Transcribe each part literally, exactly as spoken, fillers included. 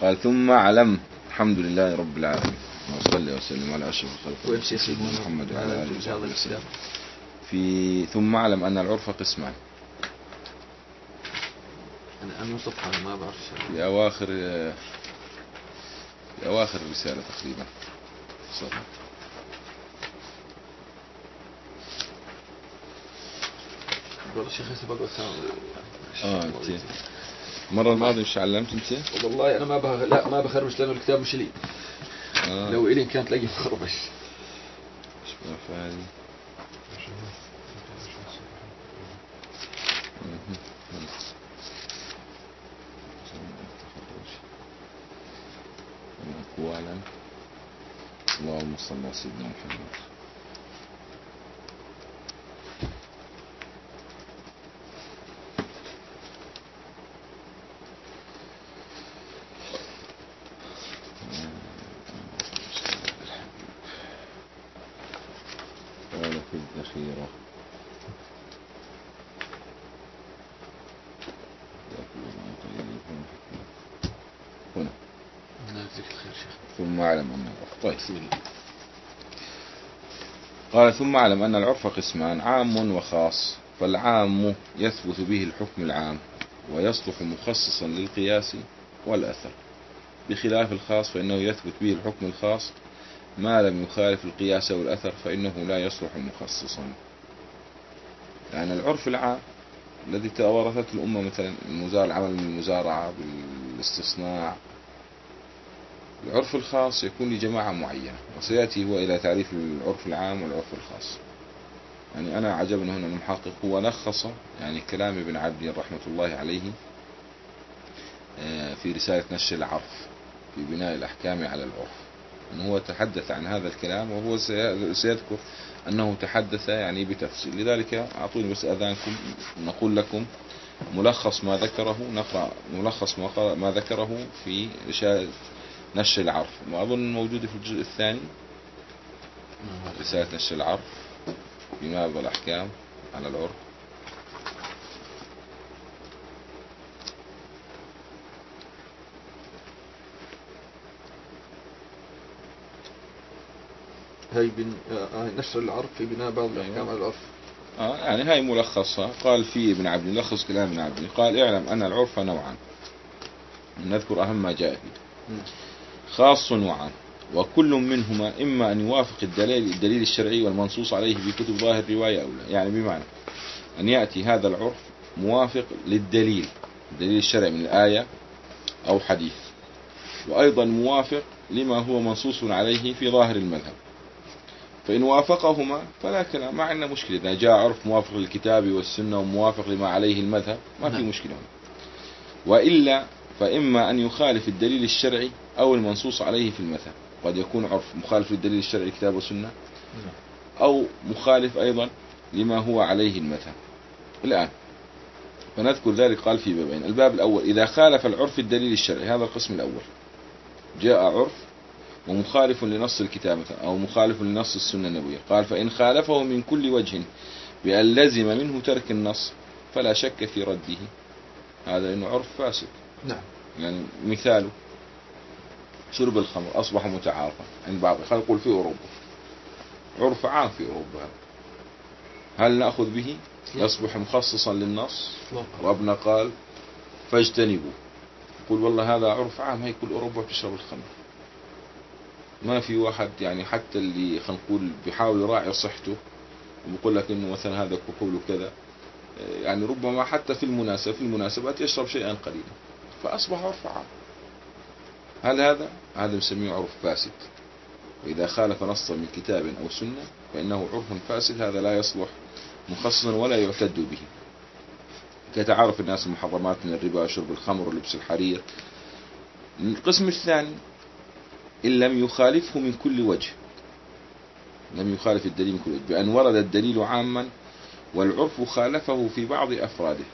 قال ثم اعلم. الحمد لله رب العالمين وصلى وسلم على أشرف الخلق سيدنا محمد وعلى آله وصحبه وسلم. في ثم اعلم أن العرف قسمان. أنا أنا صفحة ما بعرف في أواخر في أواخر الرسالة تقريبا صح. والله شيخ سبق اه انت المرة الماضية مش علمت انت؟ والله أنا ما بخ... لا ما بخربش لأنه الكتاب مش لي. آه. لو إلي كانت تلاقي مخربش. مش فاهم. أقوالا. اللهم صل على سيدنا محمد. قال في الذخيرة هنا ثم أعلم أن العرف. طيب قال ثم أعلم أن العرف قسمان عام وخاص. فالعام يثبت به الحكم العام ويصلح مخصصا للقياس والأثر، بخلاف الخاص فإنه يثبت به الحكم الخاص ما لم يخالف القياس والأثر فإنه لا يصلح مخصصا. يعني العرف العام الذي توارثته الأمة مثلا المزارع العمل من المزارعة بالاستصناع، العرف الخاص يكون لجماعة معينة، وسيأتي هو إلى تعريف العرف العام والعرف الخاص. يعني أنا عجبني هنا المحقق هو لخص يعني كلام ابن عبد رحمة الله عليه في رسالة نشر العرف في بناء الأحكام على العرف، أنه هو تحدث عن هذا الكلام وهو سيذكر أنه تحدث يعني بتفصيل. لذلك أعطوني بس أذانكم نقول لكم ملخص ما ذكره، نقرأ ملخص ما ذكره في رسالة نشر العرف، وأظن موجودة في الجزء الثاني رسالة نشر العرف في باب الأحكام على العرف. هاي بن... آه نشر العرف في بناء بعض الأحكام على العرف. آه يعني هاي ملخصها. قال في ابن عبد لخص كلام ابن عبد قال اعلم أن العرف نوعان، نذكر أهم ما جاء فيه. خاص وعام، وكل منهما إما أن يوافق الدليل, الدليل الشرعي والمنصوص عليه بكتب ظاهر الرواية أو لا. يعني بمعنى أن يأتي هذا العرف موافق للدليل الدليل الشرعي من الآية أو حديث، وأيضا موافق لما هو منصوص عليه في ظاهر المذهب. فإن وافقهما فلا كلام، ما عندنا مشكلة. إذا جاء عرف موافق للكتاب والسنة وموافق لما عليه المذهب ما في مشكلة. وإلا فإما أن يخالف الدليل الشرعي أو المنصوص عليه في المذهب. قد يكون عرف مخالف للدليل الشرعي الكتاب والسنة، أو مخالف أيضا لما هو عليه المذهب. الآن فنذكر ذلك. قال في بابين. الباب الأول إذا خالف العرف الدليل الشرعي، هذا القسم الأول. جاء عرف ومخالف لنص الكتاب أو مخالف لنص السنة النبوية، قال فإن خالفه من كل وجه بأن لزم منه ترك النص فلا شك في رده. هذا إنه عرف فاسد. نعم. يعني مثاله شرب الخمر أصبح متعارفا عند بعض، خلينا نقول في أوروبا عرف عام في أوروبا، هل نأخذ به؟ يصبح مخصصا للنص. ربنا قال فاجتنبوا، يقول والله هذا عرف عام، هي كل أوروبا بتشرب الخمر. ما في واحد يعني حتى اللي خلينا نقول بيحاول يراعي صحته وبيقول لك إنه مثلا هذا كحول وكذا، يعني ربما حتى في المناسبة في المناسبات يشرب شيئا قليلا، فأصبح عرف عام. هل هذا هذا نسميه عرف فاسد؟ وإذا خالف نصا من كتاب أو سنة فإنه عرف فاسد، هذا لا يصلح مخصصا ولا يعتد به. كتعارف الناس المحرمات من الربا شرب الخمر ولبس الحرير. القسم الثاني إن لم يخالفه من كل وجه، لم يخالف الدليل من كل وجه بأن ورد الدليل عاما والعرف خالفه في بعض أفراده.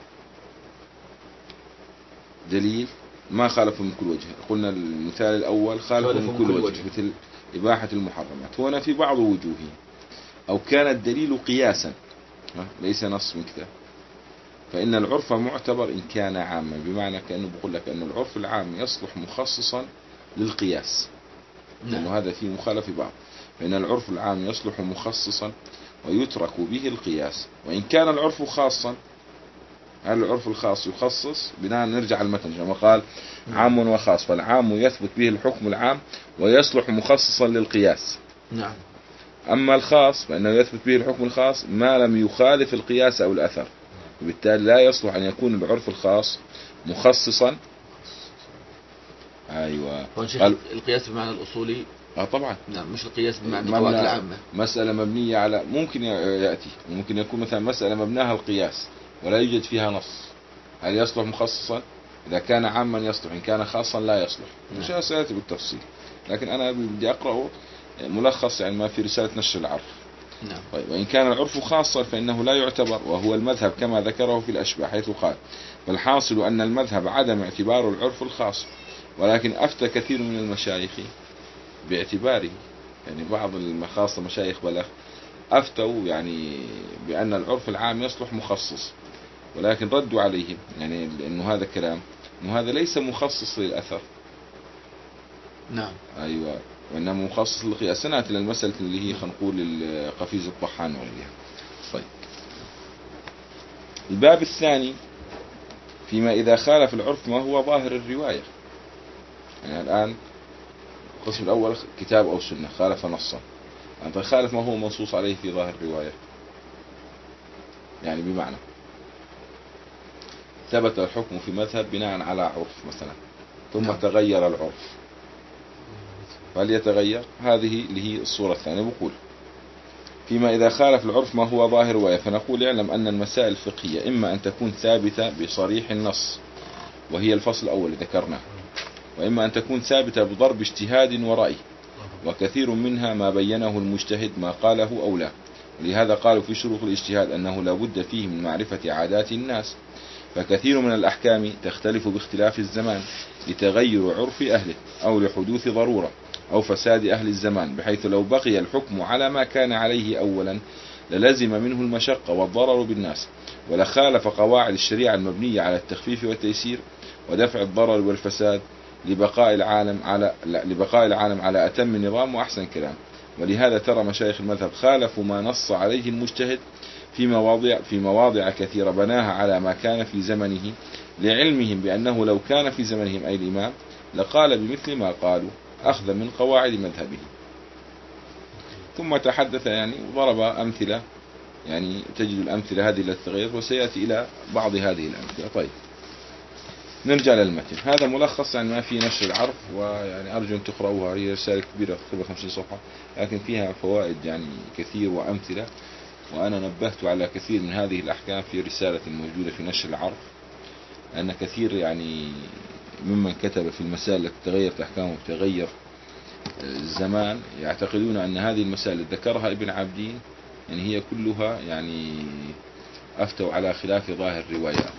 دليل ما خالفه من كل وجه، قلنا المثال الأول خالفه من كل وجه مثل إباحة المحرمات، هنا في بعض وجوهه. أو كان الدليل قياسا ليس نص من كتاب، فإن العرف معتبر إن كان عاما، بمعنى كأنه بقول لك أن العرف العام يصلح مخصصا للقياس، لأنه هذا فيه مخالف بعض. فإن العرف العام يصلح مخصصا ويترك به القياس، وإن كان العرف خاصا، هل العرف الخاص يخصص؟ بناء نرجع المتن كما قال عام وخاص، فالعام يثبت به الحكم العام ويصلح مخصصا للقياس. نعم. أما الخاص فإنه يثبت به الحكم الخاص ما لم يخالف القياس أو الأثر، وبالتالي لا يصلح أن يكون العرف الخاص مخصصا. أيوة. قال القياس بمعنى الأصولي. آه طبعا. نعم، مش القياس بمعنى القواعد العامة. مسألة مبنية على، ممكن يأتي ممكن يكون مثلا مسألة مبناها القياس ولا يوجد فيها نص، هل يصلح مخصصا؟ إذا كان عاما يصلح، إن كان خاصا لا يصلح. مش نعم. سيأتي بالتفصيل، لكن أنا بدي أقرأه ملخص يعني ما في رسالة نشر العرف. نعم. طيب، وإن كان العرف خاصا فإنه لا يعتبر، وهو المذهب كما ذكره في الأشباه، حيث قال: فالحاصل أن المذهب عدم اعتبار العرف الخاص، ولكن أفتى كثير من المشايخ باعتباره. يعني بعض المخاصة مشايخ بلغ أفتوا يعني بأن العرف العام يصلح مخصص، ولكن ردوا عليهم يعني لأنه هذا كلام، أنه هذا ليس مخصص للأثر. نعم. أيوة، وإنما مخصص للقياس. سنأتي للمسألة اللي هي خلينا نقول القفيز الطحان وغيرها. طيب، الباب الثاني فيما إذا خالف العرف ما هو ظاهر الرواية. يعني الآن القسم الأول كتاب أو سنة خالف نصا، أنت خالف ما هو منصوص عليه في ظاهر الرواية. يعني بمعنى ثبت الحكم في مذهب بناء على عرف مثلا، ثم نعم. تغير العرف، فهل يتغير؟ هذه اللي هي الصورة الثانية. بقول فيما إذا خالف العرف ما هو ظاهر الرواية، فنقول: اعلم أن المسائل الفقهية إما أن تكون ثابتة بصريح النص، وهي الفصل الأول ذكرناه، وإما أن تكون ثابتة بضرب اجتهاد ورأي، وكثير منها ما بينه المجتهد ما قاله أو لا. ولهذا قالوا في شروط الاجتهاد أنه لا بد فيه من معرفة عادات الناس، فكثير من الأحكام تختلف باختلاف الزمان لتغير عرف أهله، أو لحدوث ضرورة، أو فساد أهل الزمان، بحيث لو بقي الحكم على ما كان عليه أولا للزم منه المشقة والضرر بالناس، ولخالف قواعد الشريعة المبنية على التخفيف والتيسير ودفع الضرر والفساد لبقاء العالم على لبقاء العالم على أتم نظام وأحسن كلام. ولهذا ترى مشايخ المذهب خالفوا ما نص عليه المجتهد في مواضع في مواضع كثيرة بناها على ما كان في زمنه، لعلمهم بأنه لو كان في زمنهم أي الإمام لقال بمثل ما قالوا أخذا من قواعد مذهبه. ثم تحدث يعني وضرب أمثلة، يعني تجد الأمثلة هذه للتغير، وسيأتي إلى بعض هذه الأمثلة. طيب، نرجع للمتن. هذا ملخص عن ما في نشر العرف، ويعني أرجو أن تقرأوها، هي رسالة كبيرة تقريبا خمسين صفحة، لكن فيها فوائد يعني كثير وأمثلة، وأنا نبهت على كثير من هذه الأحكام في رسالة موجودة في نشر العرف، لأن كثير يعني ممن كتب في المسائل التي تغيرت أحكامه وتغير الزمان يعتقدون أن هذه المسائل التي ذكرها ابن عابدين يعني هي كلها يعني أفتوا على خلاف ظاهر الروايات.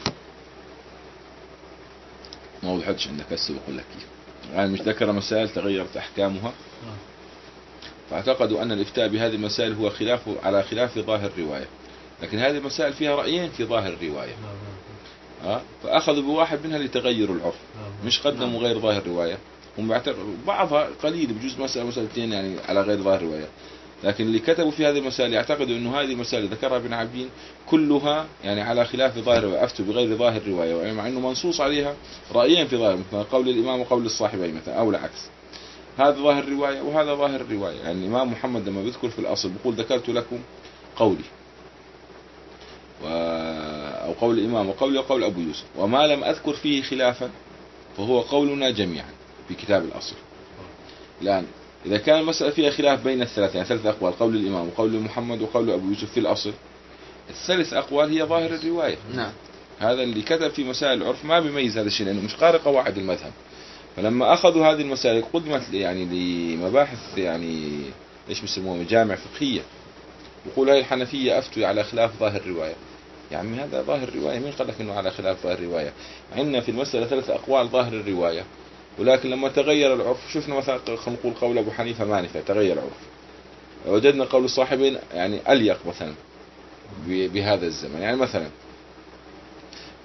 ما وضحتش عندك هسه بقول لك يعني مش ذكر مسائل تغيرت أحكامها، فاعتقدوا أن الإفتاء بهذه المسائل هو خلاف على خلاف ظاهر الرواية، لكن هذه المسائل فيها رأيين في ظاهر الرواية. أه؟ فأخذوا بواحد منها لتغير العرف، مش قدموا غير ظاهر الرواية. هم يعتقدوا بعضها قليل بجوز مسألة مسألتين يعني على غير ظاهر الرواية، لكن اللي كتبوا في هذه المسائل يعتقدوا أنه هذه المسائل ذكرها ابن عابدين كلها يعني على خلاف ظاهر الرواية، أفتوا بغير ظاهر الرواية، مع أنه منصوص عليها رأيين في ظاهر، مثل قول الإمام وقول الصاحبين مثلا، أو العكس. هذا ظاهر الرواية وهذا ظاهر الرواية. يعني الإمام محمد لما بيذكر في الأصل بيقول: ذكرت لكم قولي و... أو قول الإمام وقولي وقول أبو يوسف، وما لم أذكر فيه خلافا فهو قولنا جميعا في كتاب الأصل. الآن إذا كان المسألة فيها خلاف بين الثلاثة، يعني ثلاث أقوال، قول الإمام وقول محمد وقول أبو يوسف في الأصل، الثالث أقوال هي ظاهر الرواية. نعم. هذا اللي كتب في مسائل العرف ما بيميز هذا الشيء، لأنه مش قارئ قواعد المذهب. فلما أخذوا هذه المسائل قدمت يعني لمباحث يعني إيش بيسموها مجامع فقهية، وقول هاي الحنفية أفتوا على خلاف ظاهر الرواية. يعني هذا ظاهر الرواية، مين قال لك إنه على خلاف ظاهر الرواية؟ عندنا في المسألة ثلاث أقوال ظاهر الرواية، ولكن لما تغير العرف شفنا مثلا خلينا نقول قول أبو حنيفة ما نفع، تغير العرف، وجدنا قول الصاحبين يعني أليق مثلا بهذا الزمن. يعني مثلا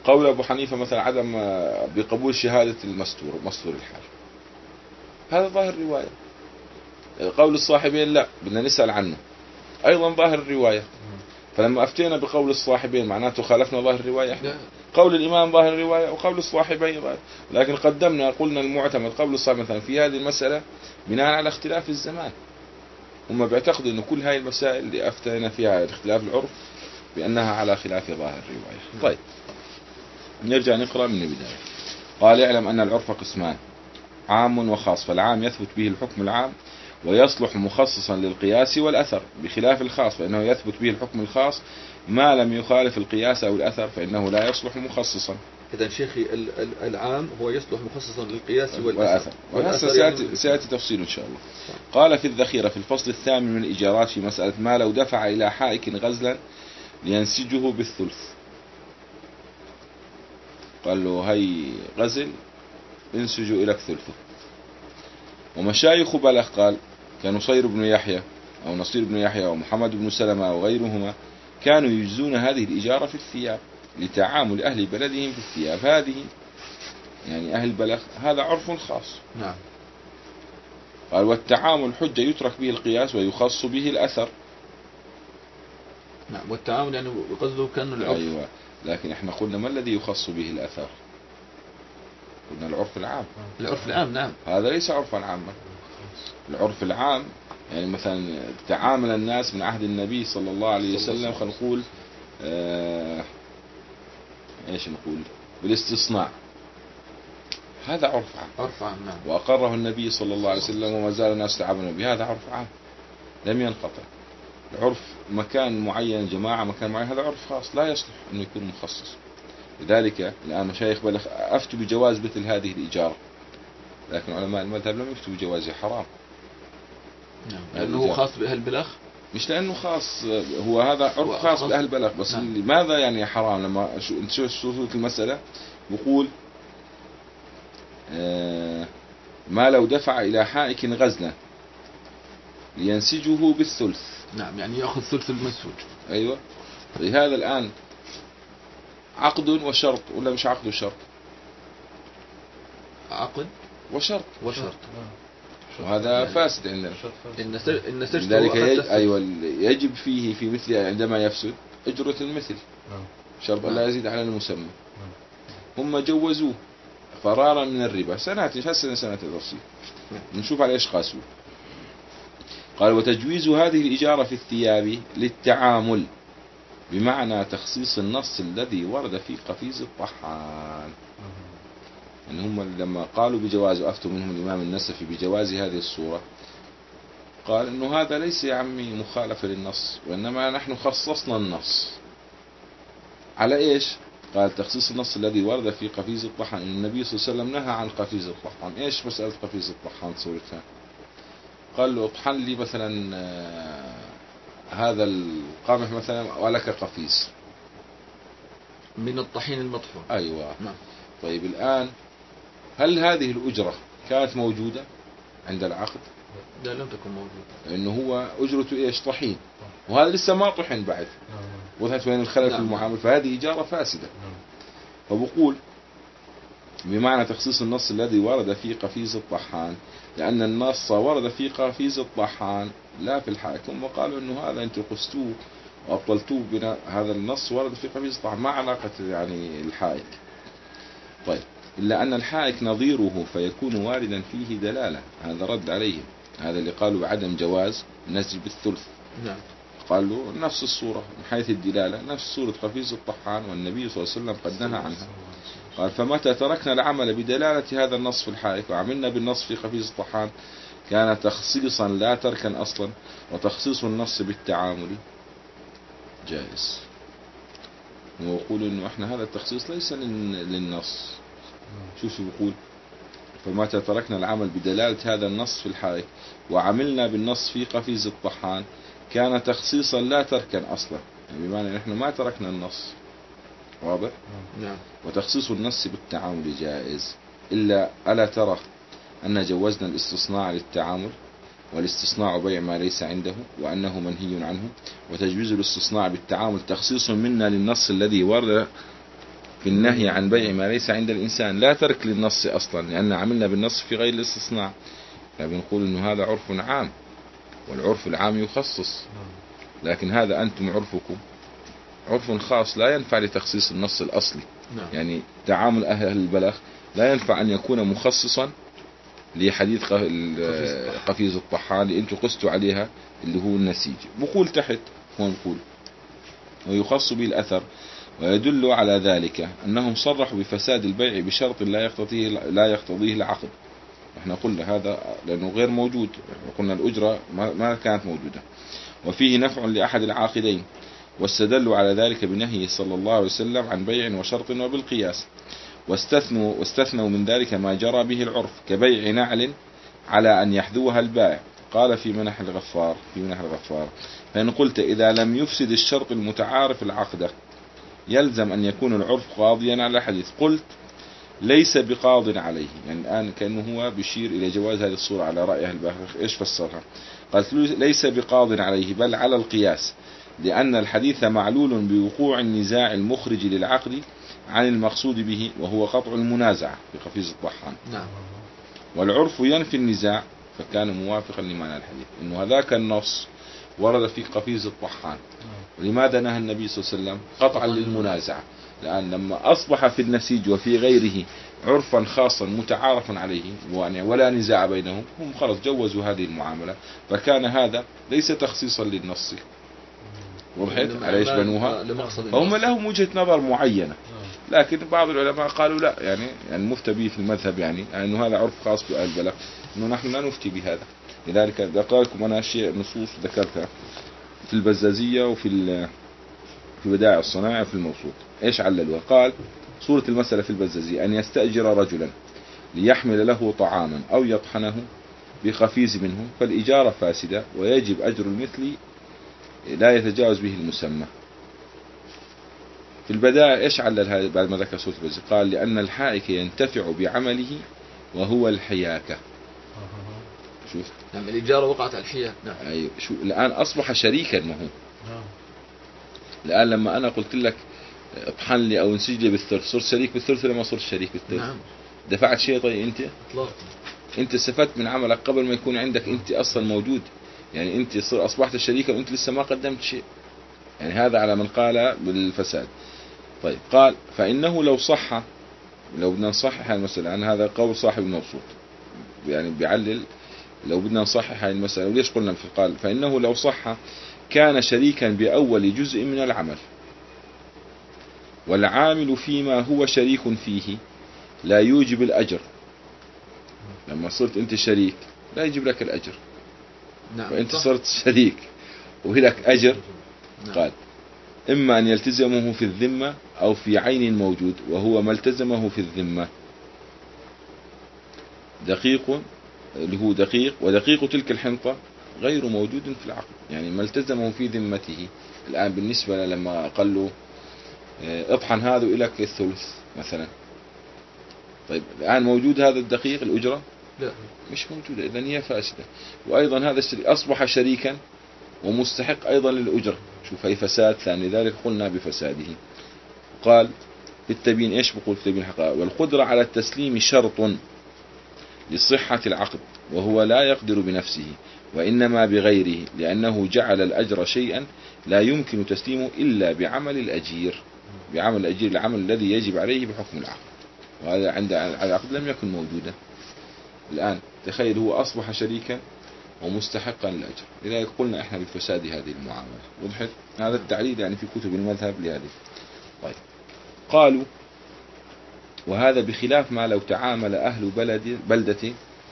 قول أبو حنيفة مثلا عدم بقبول شهادة المستور مستور الحال، هذا ظاهر الرواية. قول الصاحبين لا بدنا نسأل عنه، أيضا ظاهر الرواية. فلما أفتينا بقول الصاحبين معناته خالفنا ظاهر الرواية احنا. قول الإمام ظاهر الرواية وقول الصاحبين ظاهر، لكن قدمنا قلنا المعتمد قول الصاحب مثلا في هذه المسألة بناء على اختلاف الزمان. هم بيعتقدوا أن كل هاي المسائل اللي أفتينا فيها اختلاف العرف بأنها على خلاف ظاهر الرواية. طيب نرجع نقرأ من البداية. قال اعلم أن العرف قسمان، عام وخاص، فالعام يثبت به الحكم العام ويصلح مخصصا للقياس والأثر، بخلاف الخاص فإنه يثبت به الحكم الخاص ما لم يخالف القياس أو الأثر فإنه لا يصلح مخصصا. إذا شيخي العام هو يصلح مخصصا للقياس والأثر، والأثر سيأتي, سيأتي تفصيل إن شاء الله. قال في الذخيرة في الفصل الثامن من الإيجارات في مسألة ما لو دفع إلى حائك غزلا لينسجه بالثلث، قال له هي غزل انسجوا إلى ثلثه. ومشايخ بلخ قال كنصير بن يحيى أو نصير بن يحيى ومحمد بن سلمة وغيرهما كانوا يجزون هذه الإجارة في الثياب لتعامل أهل بلدهم في الثياب. هذه يعني أهل بلخ هذا عرف خاص. نعم. قال والتعامل حجة يترك به القياس ويخص به الأثر. نعم والتعامل يعني قصده كأنه العرف. أيوة، لكن احنا قلنا ما الذي يخص به الأثر؟ قلنا العرف العام. العرف العام نعم. هذا ليس عرفا عاما. العرف العام يعني مثلا تعامل الناس من عهد النبي صلى الله عليه وسلم خلينا نقول آه ايش نقول بالاستصناع، هذا عرف عام. عرف عام نعم. وأقره النبي صلى الله عليه وسلم وما زال الناس يتعاملون به، هذا عرف عام لم ينقطع. العرف مكان معين جماعة مكان معين هذا عرف خاص لا يصلح أنه يكون مخصص. لذلك الآن مشايخ بلخ أفتوا بجواز مثل هذه الإجارة، لكن علماء المذهب لم يفتوا بجوازها، حرام. نعم. لأنه هو خاص بأهل بلخ، مش لأنه خاص، هو هذا عرف خاص بأهل بلخ بس. نعم. لماذا يعني حرام؟ لما نشوف شروط المسألة بقول آه ما لو دفع إلى حائك غزلا لينسجه بالثلث. نعم يعني يأخذ ثلث المنسوج. أيوة. لهذا الآن عقد وشرط ولا مش عقد وشرط؟ عقد وشرط وشرط وهذا يعني فاسد عندنا. إن سجد لذلك يجب, أيوة يجب فيه في مثل عندما يفسد أجرة المثل شرط لا يزيد على المسمى. هم جوزوه فرارا من الربا. سنأتي هسه سنة التفصيل نشوف على إيش قاسوا. قال وتجويز هذه الإجارة في الثياب للتعامل بمعنى تخصيص النص الذي ورد في قفيز الطحان. يعني هم لما قالوا بجواز وأفتوا منهم الإمام النسفي بجواز هذه الصورة قال إنه هذا ليس يا عمي مخالفة للنص، وإنما نحن خصصنا النص على إيش؟ قال تخصيص النص الذي ورد في قفيز الطحان. النبي صلى الله عليه وسلم نهى عن قفيز الطحان. إيش مسألة قفيز الطحان صورتها؟ قال له اطحن لي مثلا هذا القمح مثلا ولك قفيز من الطحين المطحون. أيوة. نعم. طيب الآن هل هذه الأجرة كانت موجودة عند العقد؟ لا لم تكن موجودة، لأنه هو أجرته إيش؟ طحين، وهذا لسه ما طحن بعد، وضحت وين الخلل في المعامل، فهذه إجارة فاسدة. فبقول بمعنى تخصيص النص الذي ورد في قفيز الطحان، لأن النص ورد في قفيز الطحان لا في الحاكم، وقالوا إنه هذا أنتم قستوه وأبطلتوه بنا، هذا النص ورد في قفيز الطحان ما علاقة يعني الحائك. طيب إلا أن الحائك نظيره فيكون واردا فيه دلالة، هذا رد عليهم، هذا اللي قالوا بعدم جواز نزل بالثلث. نعم. قالوا نفس الصورة من حيث الدلالة نفس صورة قفيز الطحان، والنبي صلى الله عليه وسلم قد نهى عنها. قال فمتى تركنا العمل بدلالة هذا النص في الحائك وعملنا بالنص في قفيز الطحان كان تخصيصا لا تركا أصلا، وتخصيص النص بالتعامل جائز. ويقول إنه إحنا هذا التخصيص ليس للنص. شوف يقول فمتى تركنا العمل بدلالة هذا النص في الحائك وعملنا بالنص في قفيز الطحان كان تخصيصا لا تركا أصلا، يعني بمعنى نحن ما تركنا النص. واضح؟ نعم. وتخصيص النص بالتعامل جائز. إلا ألا ترى أن جوزنا الاستصناع للتعامل، والاستصناع بيع ما ليس عنده وأنه منهي عنه، وتجويز الاستصناع بالتعامل تخصيص منا للنص الذي ورد في النهي عن بيع ما ليس عند الإنسان، لا ترك للنص أصلا، لأن عملنا بالنص في غير الاستثناء، فبنقول إنه هذا عرف عام، والعرف العام يخصص، لكن هذا أنتم عرفكم عرف خاص لا ينفع لتخصيص النص الأصلي. نعم. يعني تعامل أهل البلاغ لا ينفع أن يكون مخصصا لحديث قفيز الطحان اللي أنتم قستوا عليها اللي هو النسيج. بقول تحت هون بقول ويخص به الأثر، ويدل على ذلك أنهم صرحوا بفساد البيع بشرط لا يقتضيه لا يقتضيه العقد. احنا قلنا هذا لأنه غير موجود، قلنا الأجرة ما كانت موجودة، وفيه نفع لأحد العاقدين، واستدلوا على ذلك بنهيه صلى الله عليه وسلم عن بيع وشرط وبالقياس، واستثنوا, واستثنوا من ذلك ما جرى به العرف كبيع نعل على أن يحذوها البائع. قال في منح الغفار في منح الغفار فإن قلت إذا لم يفسد الشرط المتعارف العقد يلزم أن يكون العرف قاضيا على الحديث، قلت ليس بقاض عليه. يعني الآن كأنه هو بيشير إلى جواز هذه الصورة على رأي أهل البلاغة. إيش فسرها؟ قالت ليس بقاض عليه بل على القياس، لأن الحديث معلول بوقوع النزاع المخرج للعقد عن المقصود به وهو قطع المنازعة في قفيز الطحان. نعم. والعرف ينفي النزاع، فكان موافقا لمعنى الحديث إنه هذاك النص ورد في قفيز الطحان. ولماذا نهى النبي صلى الله عليه وسلم؟ قطعا للمنازعة، لأن لما أصبح في النسيج وفي غيره عرفا خاصا متعارفا عليه ولا نزاع بينهم، هم خلص جوزوا هذه المعاملة، فكان هذا ليس تخصيصا للنص. وضحت على ايش بنوها؟ فهم لهم وجهة نظر معينة، لكن بعض العلماء قالوا لا، يعني المفتى به في المذهب يعني انه هذا عرف خاص بأهل البلد، انه نحن لا نفتي بهذا. لذلك ذكرت لكم انا شيء نصوص ذكرتها في البزازية وفي في بدائع الصناعة في الموسوط. ايش عللوها؟ قال صورة المسألة في البزازية أن يستأجر رجلا ليحمل له طعاما أو يطحنه بخفيز منه، فالإجارة فاسدة ويجب أجر المثل لا يتجاوز به المسمى. في البدائع ايش علل هذا بعد ما ذكر صورة البزازية؟ قال لأن الحائك ينتفع بعمله وهو الحياكة. شوف نعم، الإجارة وقعت على الحياك. نعم. أيوة. شو الآن أصبح شريكا ما هو. الآن لما أنا قلت لك اطحن لي أو انسج لي بالثلث، صرت شريك بالثلث ولا ما صرت شريك بالثلث؟ نعم. دفعت شيء طيب أنت؟ إطلاقا. أنت استفدت من عملك قبل ما يكون عندك أنت أصلا موجود، يعني أنت صر أصبحت شريكا وأنت لسه ما قدمت شيء. يعني هذا على من قال بالفساد. طيب قال فإنه لو صح، لو بدنا نصحح المسألة، أن هذا قول صاحب الموسوط يعني بيعلل لو بدنا نصحح هذه المسألة. وليش قلنا في قال فإنه لو صح كان شريكا بأول جزء من العمل، والعامل فيما هو شريك فيه لا يوجب الأجر. لما صرت أنت شريك لا يجب لك الأجر. نعم. فأنت صرت شريك وهلك أجر. نعم. قال إما أن يلتزمه في الذمة أو في عين موجود، وهو ما التزمه في الذمة دقيق اللي هو دقيق، ودقيق تلك الحنطة غير موجود في العقد، يعني ما التزمه في ذمته. الآن بالنسبة لما قال له اطحن هذا إلك الثلث مثلا، طيب الآن موجود هذا الدقيق الأجرة؟ لا مش موجودة، إذن هي فاسدة. وأيضا هذا الشريك أصبح شريكا ومستحق أيضا للأجرة. شوف هي فساد ثاني، لذلك قلنا بفساده. قال في التبيين ايش بقول في التبيين الحقائق؟ والقدرة على التسليم شرط لصحة العقد، وهو لا يقدر بنفسه وإنما بغيره، لأنه جعل الأجر شيئا لا يمكن تسليمه إلا بعمل الأجير، بعمل الأجير العمل الذي يجب عليه بحكم العقد، وهذا عند العقد لم يكن موجودا. الآن تخيل هو أصبح شريكا ومستحقا للأجر، لذلك قلنا احنا بفساد هذه المعاملة. وضحت؟ هذا التعليل يعني في كتب المذهب لهذه. طيب قالوا وهذا بخلاف ما لو تعامل أهل بلد بلدة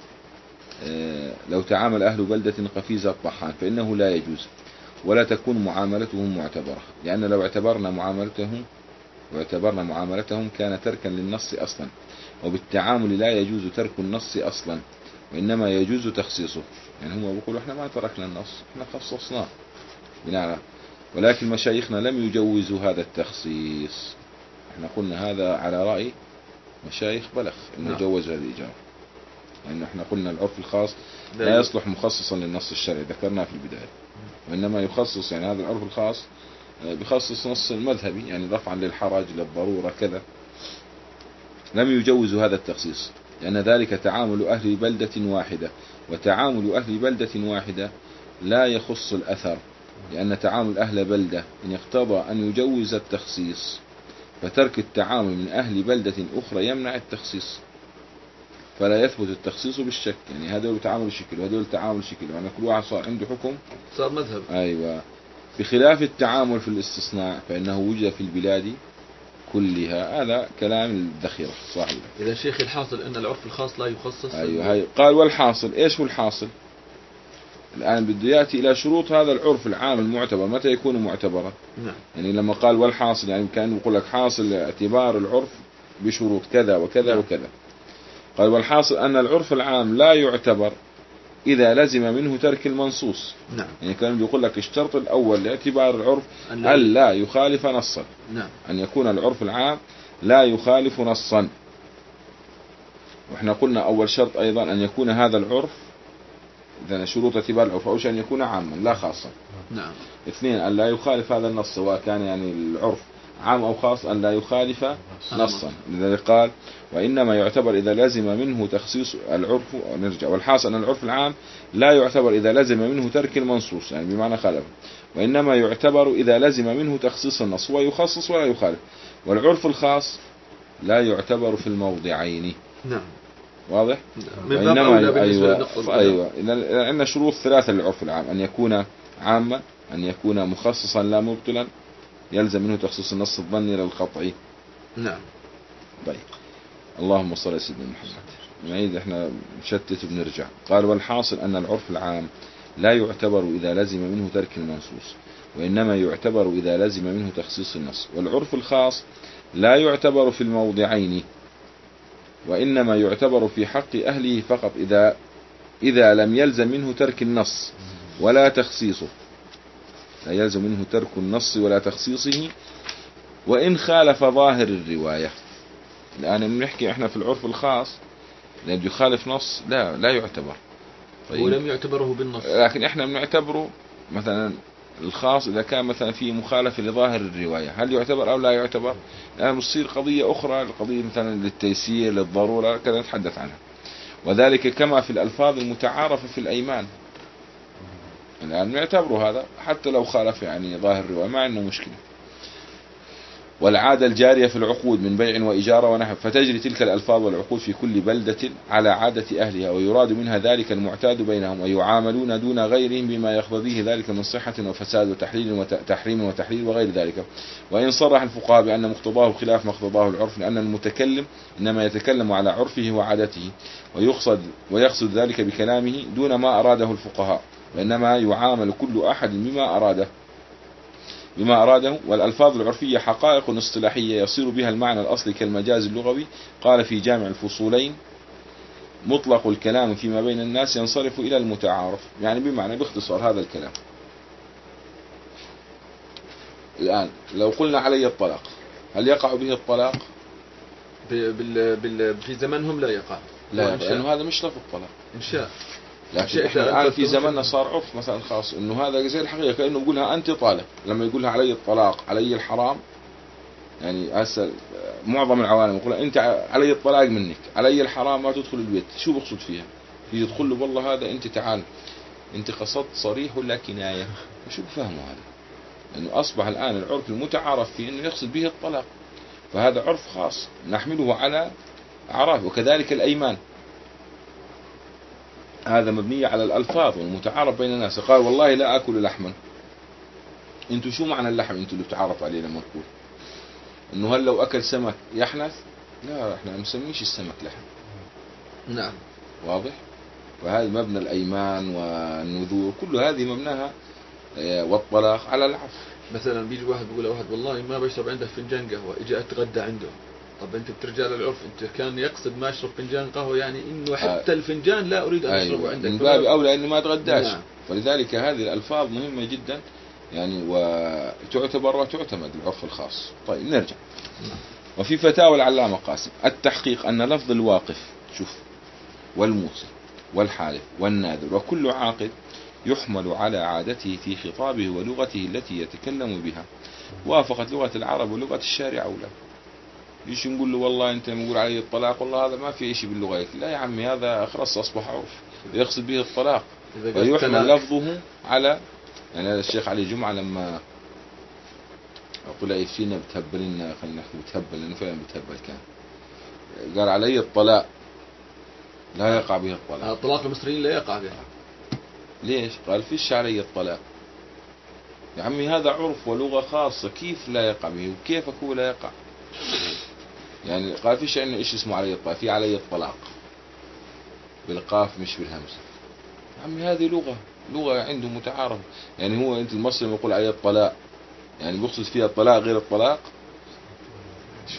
لو تعامل أهل بلدة قفيز الطحان فإنه لا يجوز ولا تكون معاملتهم معتبرة، لأن لو اعتبرنا معاملتهم واعتبرنا معاملتهم كان تركا للنص أصلا، وبالتعامل لا يجوز ترك النص أصلا وإنما يجوز تخصيصه. يعني هم بيقولوا احنا ما تركنا النص، احنا خصصناه بنعرف، ولكن مشايخنا لم يجوزوا هذا التخصيص. احنا قلنا هذا على رأي مشايخ بلخ انه جوز هذه الإجارة، لأن احنا قلنا العرف الخاص لا يصلح مخصصا للنص الشرعي، ذكرناه في البداية، وإنما يخصص يعني هذا العرف الخاص بخصص نص المذهبي، يعني رفعا للحرج للضرورة كذا، لم يجوزوا هذا التخصيص، لأن ذلك تعامل أهل بلدة واحدة، وتعامل أهل بلدة واحدة لا يخص الأثر، لأن تعامل أهل بلدة إن اقتضى أن يجوز التخصيص، فترك التعامل من أهل بلدة أخرى يمنع التخصيص، فلا يثبت التخصيص بالشك. يعني هذول تعامل شكل وهذول تعامل شكل، يعني كل واحد صار عنده حكم، صار مذهب. أيوة. بخلاف التعامل في الاستثناء فإنه وجد في البلاد كلها. هذا كلام الذخيرة صحيح. إذا شيخ الحاصل أن العرف الخاص لا يخصص. أيوة هاي. قال والحاصل، إيش هو الحاصل؟ الآن بده يأتي إلى شروط هذا العرف العام المعتبر، متى يكون معتبرا؟ نعم. يعني لما قال والحاصل، يعني كان يقول لك حاصل اعتبار العرف بشروط كذا وكذا نعم. وكذا. قال والحاصل أن العرف العام لا يعتبر إذا لزم منه ترك المنصوص. نعم. يعني كان بيقول لك الشرط الأول لاعتبار العرف أن لا يخالف نصا. نعم. أن يكون العرف العام لا يخالف نصا. وإحنا قلنا أول شرط أيضا أن يكون هذا العرف، إذا شروط اعتبار العرف أول شيء أن يكون عاما لا خاصا. نعم. اثنين أن لا يخالف هذا النص، سواء كان يعني العرف عام أو خاص، أن لا يخالف نصا. لذلك قال وإنما يعتبر إذا لزم منه تخصيص العرف. نرجع والحاصل أن العرف العام لا يعتبر إذا لزم منه ترك المنصوص، يعني بمعنى خالف، وإنما يعتبر إذا لزم منه تخصيص النص ويخصص ولا يخالف. والعرف الخاص لا يعتبر في الموضعين. نعم. واضح؟ وإنما أيوة, أيوة. عندنا شروط ثلاثة للعرف العام: أن يكون عاما، أن يكون مخصصا لا مبطلا، يلزم منه تخصيص النص الظني للقطعي. نعم. طيب اللهم صل على سيدنا محمد. نعيد، احنا مشتت بنرجع. قال والحاصل أن العرف العام لا يعتبر إذا لزم منه ترك المنصوص، وإنما يعتبر إذا لزم منه تخصيص النص. والعرف الخاص لا يعتبر في الموضعين، وإنما يعتبر في حق أهله فقط إذا إذا لم يلزم منه ترك النص ولا تخصيصه. لا يلزم منه ترك النص ولا تخصيصه وإن خالف ظاهر الرواية. الآن بنحكي احنا في العرف الخاص لأنه يخالف نص لا لا يعتبر. طيب ولم يعتبره بالنص، لكن احنا بنعتبره مثلا الخاص إذا كان مثلا فيه مخالفة لظاهر الرواية، هل يعتبر أو لا يعتبر؟ الآن بتصير قضية أخرى، القضية مثلا للتيسير للضرورة كذا نتحدث عنها. وذلك كما في الألفاظ المتعارفة في الأيمان. الآن نعتبره هذا حتى لو خالف يعني ظاهر الرواية ما عندنا مشكلة. والعادة الجارية في العقود من بيع وإجارة ونحو، فتجري تلك الألفاظ والعقود في كل بلدة على عادة أهلها، ويراد منها ذلك المعتاد بينهم، ويعاملون دون غيرهم بما يقتضيه ذلك من صحة وفساد وتحليل وتحريم وتحليل وغير ذلك. وإن صرح الفقهاء بأن مقتضاه خلاف ما اقتضاه العرف، لأن المتكلم إنما يتكلم على عرفه وعادته، ويقصد ويقصد ذلك بكلامه دون ما أراده الفقهاء، وإنما يعامل كل أحد بما أراده بما أراده. والألفاظ العرفية حقائق اصطلاحية يصير بها المعنى الأصلي كالمجاز اللغوي. قال في جامع الفصولين مطلق الكلام فيما بين الناس ينصرف إلى المتعارف، يعني بمعنى باختصار هذا الكلام. الآن لو قلنا علي الطلاق، هل يقع به الطلاق؟ بال بال في زمنهم لا يقع، لا يقع، لأنه هذا مش لفظ الطلاق إن شاء. لكن احنا الآن في زماننا صار عرف مثلا خاص انه هذا زي الحقيقة، كأنه بيقولها انت طالق. لما يقولها علي الطلاق علي الحرام، يعني هسه معظم العوالم يقول انت علي الطلاق منك، علي الحرام ما تدخل البيت. شو بقصد فيها؟ يدخل له والله هذا انت تعال انت قصدت صريح ولا كناية؟ شو بفهموا هذا؟ لانه يعني اصبح الان العرف المتعارف فيه انه يقصد به الطلاق، فهذا عرف خاص نحمله على اعراف. وكذلك الايمان، هذا مبني على الألفاظ والمتعارف بين الناس. قال والله لا أكل لحما. انتوا شو معنى اللحم انتوا اللي بتعرف عليه لما تقول انه هل لو أكل سمك يحنث؟ لا، احنا ما نسميش السمك لحم. نعم واضح. وهذا مبنى الأيمان والنذور كل هذه مبناها والطلاق على العفو. مثلا بيجي واحد بيقول واحد والله ما بشرب عنده فنجان قهوة، اجى اتغدى عنده. طب انت بترجع للعرف، انت كان يقصد ما اشرب فنجان قهوه، يعني انه حتى الفنجان لا اريد ان اشربه. أيوة. عندك من باب اولى انه ما تغداش. نعم. فلذلك هذه الالفاظ مهمه جدا يعني، وتعتبر وتعتمد العرف الخاص. طيب نرجع. نعم. وفي فتاوى العلامه قاسم التحقيق ان لفظ الواقف شوف والموصي والحالف والناذر وكل عاقل يحمل على عادته في خطابه ولغته التي يتكلم بها، وافقت لغه العرب ولغه الشارع أولى. ليش نقول له والله أنت نقول عليه الطلاق والله هذا ما في شيء باللغة. لا يا عمي هذا خلاص أصبح عرف يقصد به الطلاق ويحمل لفظه على. يعني الشيخ علي جمعة لما أقول أي فينا بتهبلنا خلينا نحكي بتهبل لأنه فعلا بتهبل كان قال علي الطلاق لا يقع به الطلاق. الطلاق المصريين لا يقع به. ليش؟ قال فيش علي الطلاق يا عمي هذا عرف ولغة خاصة كيف لا يقع به وكيفك هو لا يقع. يعني قال فيش عندنا إيش اسمه علي الطلاق في علي الطلاق بالقاف مش بالهمزة. يا عمي هذه لغة لغة عنده متعارف. يعني هو أنت المصري يقول علي الطلاق يعني بيقصد فيها الطلاق غير الطلاق. شو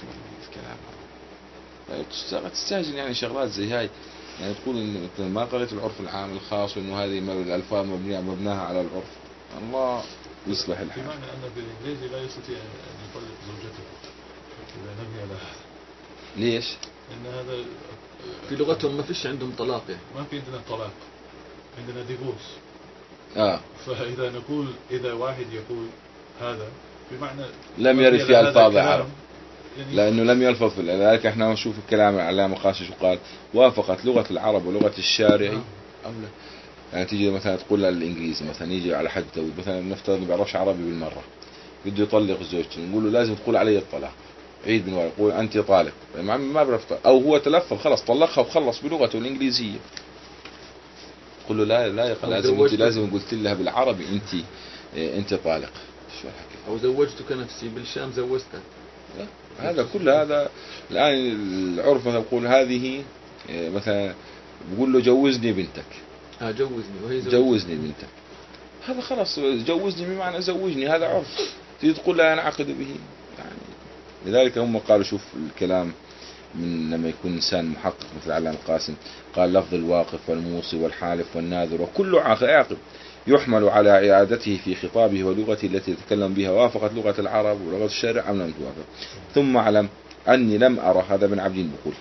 الكلام تستهجن يعني شغلات زي هاي. يعني تقول إن ما قريت العرف العام الخاص وإنه هذه الألفاظ مبنية مبناها على العرف. الله يصلح الحال. بمعنى أن بالإنجليزي لا يستطيع أن يطلق زوجته إذا نبي على هذا. ليش؟ إن هذا في لغتهم ما فيش عندهم طلاق يعني. ما في عندنا طلاق عندنا ديفورس. آه. فإذا نقول إذا واحد يقول هذا بمعنى لم يرد في ألفاظ العرب يعني لأنه لم يلفظ في ذلك. احنا نشوف الكلام العلامة قاسش وقال وافقت لغة العرب ولغة الشارع أو لا. يعني تيجي مثلا تقول للإنجليزي مثلا يجي على حد توي مثلا نفترض ما بيعرفش عربي بالمرة بده يطلق زوجته نقول له لازم تقول علي الطلاق عيد من ورا يقول أنت طالق ما بيعرف أو هو تلفظ خلاص طلقها وخلص بلغته الإنجليزية قل له لا لا يقل لازم انت لازم قلت لها بالعربي انت انت طالق. شو الحكي؟ او زوجته كانت في بالشام زوجتها. هذا كل هذا الان العرف مثلا يقول هذه مثلا بقول له جوزني بنتك. اه جوزني وهي زوجتك. جوزني بنتك هذا خلاص جوزني بمعنى زوجني هذا عرف. تيجي تقول لا انعقد به يعني. لذلك هم قالوا شوف الكلام من لما يكون إنسان محقق مثل علام القاسم قال لفظ الواقف والموصي والحالف والناذر وكل عاقب يحمل على إعادته في خطابه ولغته التي يتكلم بها وافقت لغة العرب ولغة الشارع أم لم توافق. ثم اعلم أني لم أرى هذا ابن عبدين بقول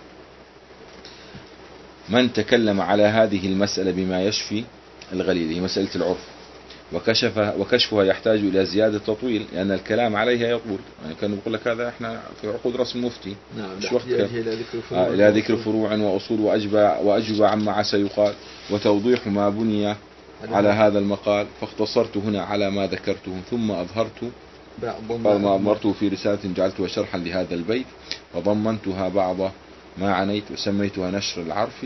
من تكلم على هذه المسألة بما يشفي الغليل هي مسألة العرف وكشف وكشفها يحتاج إلى زيادة تطويل لأن الكلام عليها يطول. يعني كانوا يقول لك هذا احنا في عقود رسم المفتي نعم مش وقت إلى ذكر فروع, إلى ذكر فروع وأصول وأجبى وأجبى عما عسى يقال وتوضيح ما بني على هذا المقال فاختصرت هنا على ما ذكرته ثم أظهرت ما أمرته في رسالة جعلتها شرحا لهذا البيت وضمنتها بعض ما عنيت وسميتها نشر العرف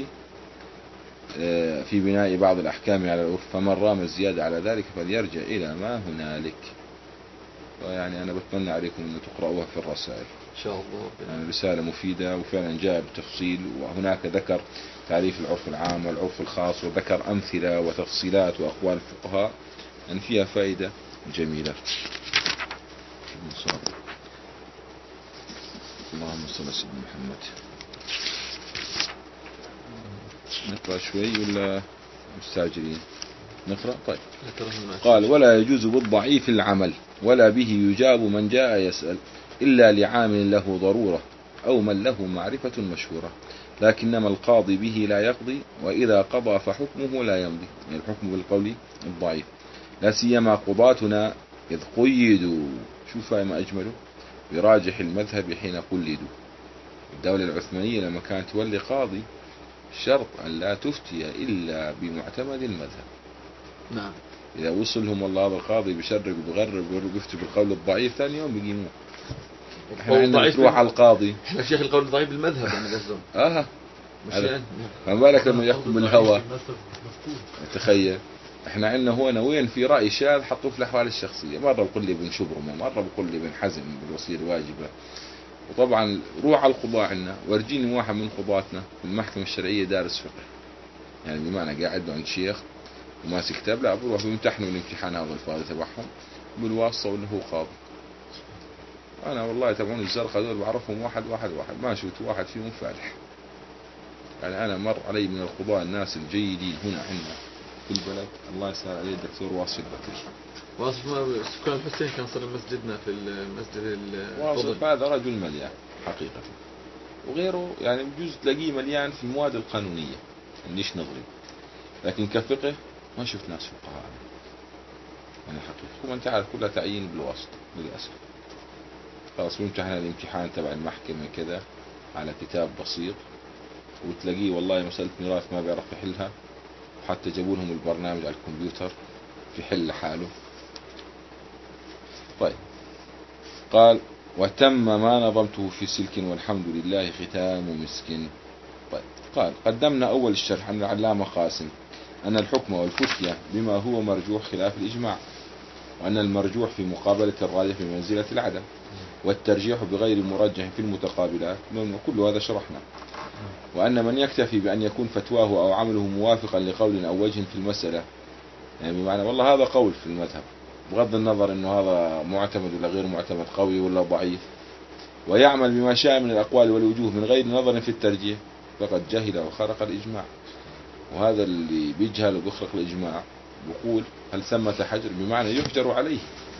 في بناء بعض الأحكام على العرف فمن رام الزيادة على ذلك فليرجع إلى ما هنالك. ويعني أنا بتمنى عليكم أن تقرأوها في الرسائل إن شاء الله. يعني رسالة مفيدة وفعلا جاء بتفصيل وهناك ذكر تعريف العرف العام والعرف الخاص وذكر أمثلة وتفصيلات وأقوال الفقهاء يعني فيها فائدة جميلة. اللهم صل على سيدنا محمد. نقرأ شوي ولا مستعجلين؟ نقرأ طيب. قال ولا يجوز بالضعيف العمل ولا به يجاب من جاء يسأل إلا لعامل له ضرورة أو من له معرفة مشهورة لكنما القاضي به لا يقضي وإذا قضى فحكمه لا يمضي. يعني الحكم بالقول الضعيف لا سيما قضاتنا إذ قيدوا شوف ما أجمله براجح المذهب حين قلدوا. الدولة العثمانية لما كانت تولي قاضي شرط أن لا تفتي إلا بمعتمد المذهب. نعم. إذا وصلهم والله هذا القاضي بشرق وبغرب ويفتي بالقول الضعيف ثاني يوم بيقيموه. احنا عندنا تروح على القاضي احنا شيخ القول الضعيف بالمذهب يعني قصدهم. اه هذا فما بالك لما يحكم بالهوى. تخيل احنا عندنا هنا وين في رأي شاذ حطوه في الأحوال الشخصية مرة بقول لي ابن شبرمة مرة بقول لي ابن حزم بالوصية الواجبة. وطبعا روح على القضاء عندنا وارجيني واحد من قضاتنا في المحكمة الشرعية دارس فقه يعني بمعنى قاعد عند شيخ وماسك كتاب لا بروح بيمتحنوا الامتحان هذا الفاضي تبعهم بالواسطة واللي هو قاضي. أنا والله تبعون الزرقاء دول بعرفهم واحد واحد واحد ما شفت واحد فيهم فالح. يعني أنا مر علي من القضاء الناس الجيدين هنا عندنا في البلد الله يسهل عليه الدكتور واصف بكر. واصف ما سكان الحسين كان صار مسجدنا في المسجد واصف هذا رجل مليان حقيقة وغيره يعني بجوز تلاقيه مليان في المواد القانونية ليش نظري لكن كفقه ما شفت ناس فقهاء يعني حقيقة وما انت عارف كلها تعيين بالواسطة للأسف. خلاص بيمتحن الامتحان تبع المحكمة كذا على كتاب بسيط، وتلاقيه والله مسألة ميراث ما بيعرف يحلها، وحتى جابوا لهم البرنامج على الكمبيوتر في حل لحاله. طيب قال وتم ما نظمته في سلك والحمد لله ختام مسك. طيب قال قدمنا أول الشرح عن العلامة قاسم أن الحكم والفتية بما هو مرجوح خلاف الإجماع، وأن المرجوح في مقابلة الراجح في منزلة العدم، والترجيح بغير مرجح في المتقابلات، كل هذا شرحنا. وأن من يكتفي بأن يكون فتواه أو عمله موافقا لقول أو وجه في المسألة، يعني بمعنى والله هذا قول في المذهب بغض النظر أنه هذا معتمد ولا غير معتمد، قوي ولا ضعيف، ويعمل بما شاء من الأقوال والوجوه من غير نظر في الترجيح، فقد جهل وخرق الإجماع. وهذا اللي بيجهل وبيخرق الإجماع بقول هل ثمة حجر، بمعنى يحجر عليه.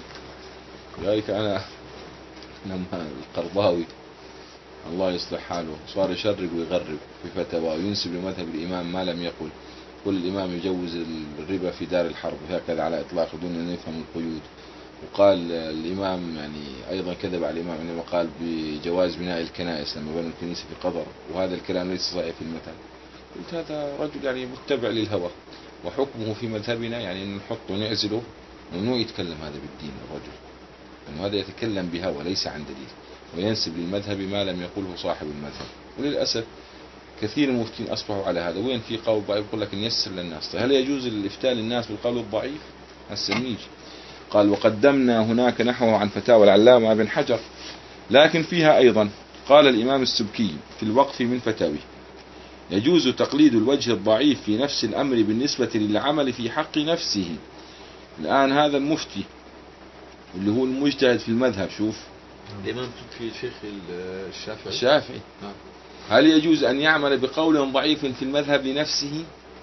لذلك أنا لما القرضاوي الله يصلح حاله صار يشرق ويغرب في فتوى وينسب لمذهب الإمام ما لم يقل، كل الإمام يجوز الربا في دار الحرب هكذا على إطلاق دون أن يفهم القيود. وقال الإمام يعني أيضا كذب على الإمام عندما قال بجواز بناء الكنائس لما بنوا الكنيسة في قطر، وهذا الكلام ليس صحيح في المذهب. قلت هذا رجل يعني متبع للهوى، وحكمه في مذهبنا يعني أن نحطه ونعزله، ممنوع يتكلم هذا بالدين الرجل، أنه هذا يتكلم بهوى ليس عن دليل، وينسب للمذهب ما لم يقوله صاحب المذهب. وللأسف كثير من المفتين أصبحوا على هذا. وين في قول ضعيف يقول لك نيسر للناس. طيب هل يجوز الإفتاء للناس بالقول الضعيف؟ هسه نيجي. قال وقدمنا هناك نحوه عن فتاوى العلامة ابن حجر، لكن فيها أيضا قال الإمام السبكي في الوقف من فتاويه يجوز تقليد الوجه الضعيف في نفس الأمر بالنسبة للعمل في حق نفسه. الآن هذا المفتي اللي هو المجتهد في المذهب، شوف الإمام في شيخ الشافعي الشافعي نعم. هل يجوز أن يعمل بقول ضعيف في المذهب لنفسه؟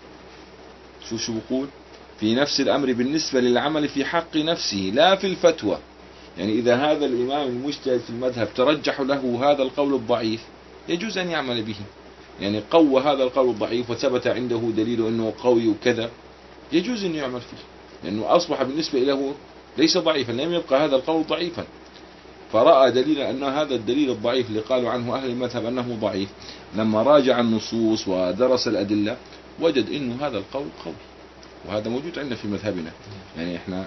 شو شو بقول في نفس الأمر بالنسبة للعمل في حق نفسه لا في الفتوى. يعني إذا هذا الإمام المجتهد في المذهب ترجح له هذا القول الضعيف يجوز أن يعمل به، يعني قوى هذا القول الضعيف وثبت عنده دليل أنه قوي وكذا، يجوز أن يعمل فيه، لأنه أصبح بالنسبة له ليس ضعيفا، لم يبقى هذا القول ضعيفا، فرأى دليلا أن هذا الدليل الضعيف اللي قالوا عنه أهل المذهب أنه ضعيف، لما راجع النصوص ودرس الأدلة وجد أنه هذا القول قوي. وهذا موجود عندنا في مذهبنا. يعني إحنا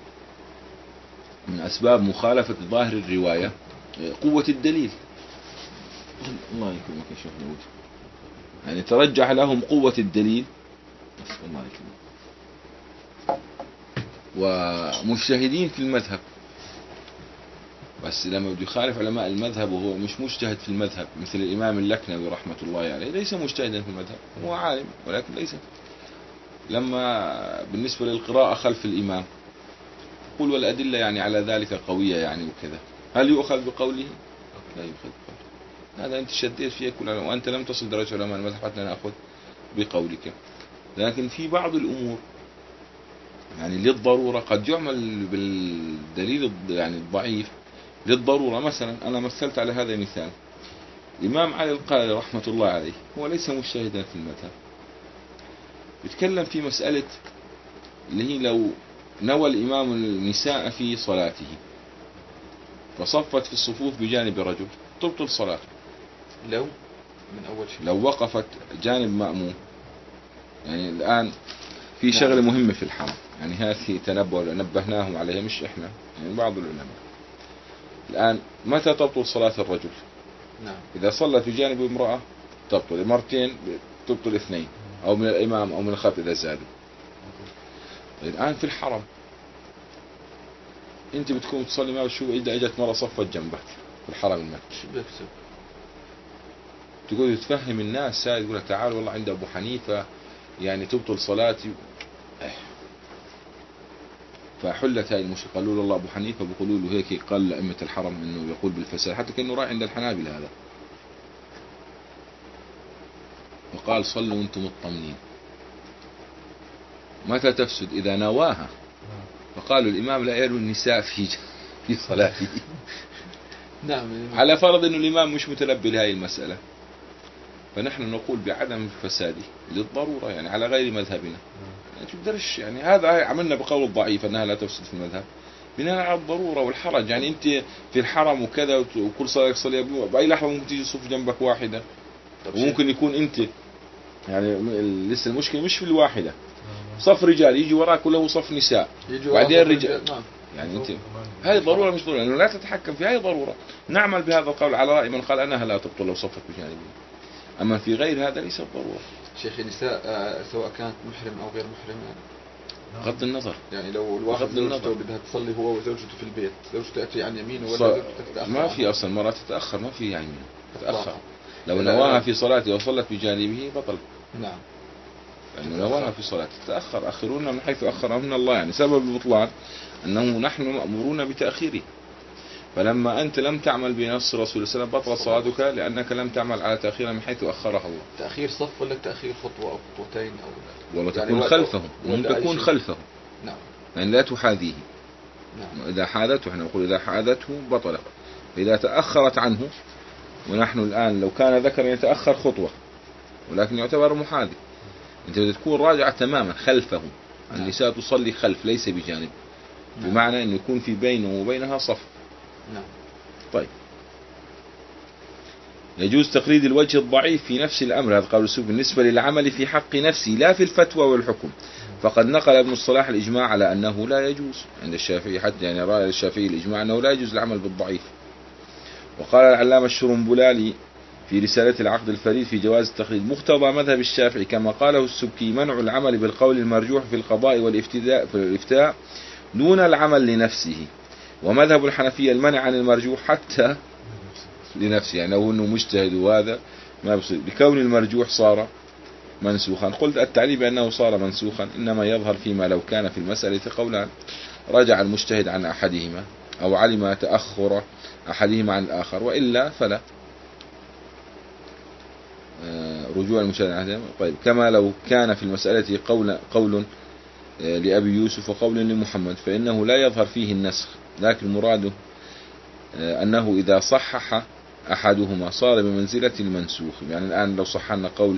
من أسباب مخالفة ظاهر الرواية قوة الدليل. الله يكرمك يا شيخ داود، يعني ترجح لهم قوة الدليل. الله يكرمك. ومجتهدين في المذهب، بس لما بده يخالف علماء المذهب وهو مش مجتهد في المذهب، مثل الإمام اللكنوي رحمة الله عليه ليس مجتهدا في المذهب، هو عالم ولكن ليس. لما بالنسبة للقراءة خلف الإمام قل والأدلة يعني على ذلك قوية يعني وكذا، هل يؤخذ بقوله؟ لا يؤخذ بقوله. هذا أنت شديت فيه كل علم، وأنت لم تصل درجة علماء المذهب حتى نأخذ بقولك. لكن في بعض الأمور يعني للضرورة قد يعمل بالدليل يعني الضعيف للضرورة. مثلا أنا مثلت على هذا مثال، الإمام علي القاري رحمة الله عليه هو ليس مجتهدا في المذهب، يتكلم في مسألة اللي هي لو نوى الإمام النساء في صلاته فصفت في الصفوف بجانب رجل تبطل صلاته. لو من أول شيء لو وقفت جانب مأموم، يعني الآن في شغلة مهمة في الحرم، يعني هذه تنبه نبهناهم عليها مش إحنا، يعني بعض العلماء. الآن متى تبطل صلاة الرجل؟ نعم. إذا صلى في جانب امرأة تبطل، مرتين تبطل اثنين، أو من الإمام أو من الخلف إذا زادوا. الآن في الحرم أنت بتكون تصلي ما بتشوف إذا إجت مرة صفت جنبك في الحرم المكي، تقول تفهم الناس سائل يقول لك تعال والله عند أبو حنيفة يعني تبطل صلاتي. فحلت هاي المشكلة، قالوا له الله أبو حنيفة بيقولوا له هيك قال لأئمة الحرم إنه يقول بالفساد، حتى كأنه راح عند الحنابلة هذا، وقال صلوا وانتم مطمئنين. متى تفسد؟ إذا نواها. فقالوا الإمام لا يلو النساء في في صلاته. نعم. على فرض إنه الإمام مش متنبه لهذه المسألة، فنحن نقول بعدم فساده للضرورة، يعني على غير مذهبنا. يعني تقدرش يعني هذا عملنا بقول الضعيف أنها لا تفسد في المذهب، بناء على الضرورة والحرج. يعني أنت في الحرم وكذا وكل صلاة تصلي بأي لحظة ممكن تيجي صف جنبك واحدة، وممكن يكون أنت يعني لسه المشكلة مش في الواحدة، صف رجال يجي وراك وله صف نساء، بعدين الرجال يعني أنت هاي ضرورة مش ضرورة، لأنه لا تتحكم في هاي ضرورة. نعمل بهذا القول على رأي من قال أنها لا تبطل لو صفت بجانبين، أما في غير هذا ليس ضرورة. شيخ النساء آه سواء كانت محرم أو غير محرم يعني بغض النظر، يعني لو الواحد زوجته بدها تصلي هو وزوجته في البيت، زوجته تأتي عن يمينه ولا زوجته تتأخر، ما في أصلا مرة تتأخر، ما في يعني تتأخر، لو نواها في صلاته وصلت بجانبه بطل. نعم، لأنه نواها في صلاة تتأخر، أخرونا من حيث أخرهن الله، يعني سبب البطلان أنه نحن مأمورون بتأخيره. فلما أنت لم تعمل بنص رسول الله بطل صلاتك لأنك لم تعمل على تأخيرها من حيث أخرها الله. تأخير صف ولا تأخير خطوة أو خطوتين أو والله يعني تكون خلفه، وهم تكون خلفه. نعم، يعني لا تحاذيه. نعم. إذا حاذته احنا نقول إذا حاذته بطل، فإذا تأخرت عنه، ونحن الآن لو كان ذكر يتأخر خطوة ولكن يعتبر محاذي، أنت بدك تكون راجعة تماما خلفه. نعم. النساء تصلي خلف ليس بجانب. نعم. بمعنى أنه يكون في بينه وبينها صف. نعم. طيب، يجوز تقليد الوجه الضعيف في نفس الأمر، هذا قول السوق بالنسبة للعمل في حق نفسه لا في الفتوى والحكم. فقد نقل ابن الصلاح الإجماع على أنه لا يجوز عند الشافعي، حتى يعني رأي الشافعي الإجماع أنه لا يجوز العمل بالضعيف. وقال العلامة الشرنبلالي في رسالة العقد الفريد في جواز التقليد مقتضى مذهب الشافعي كما قاله السبكي منع العمل بالقول المرجوح في القضاء والافتاء في الإفتاء دون العمل لنفسه، ومذهب الحنفية المنع عن المرجوح حتى لنفسه، يعني لو أنه مجتهد وهذا ما بصير لكون المرجوح صار منسوخا. قلت التعليل بأنه صار منسوخا إنما يظهر فيما لو كان في المسألة قولان رجع المجتهد عن أحدهما أو علم تأخر أحدهما عن الآخر، وإلا فلا رجوع المجتهد عن أحدهما. طيب، كما لو كان في المسألة قول, قول لأبي يوسف وقول لمحمد فإنه لا يظهر فيه النسخ، لكن مراده أنه إذا صحح أحدهما صار بمنزلة المنسوخ. يعني الآن لو صحنا قول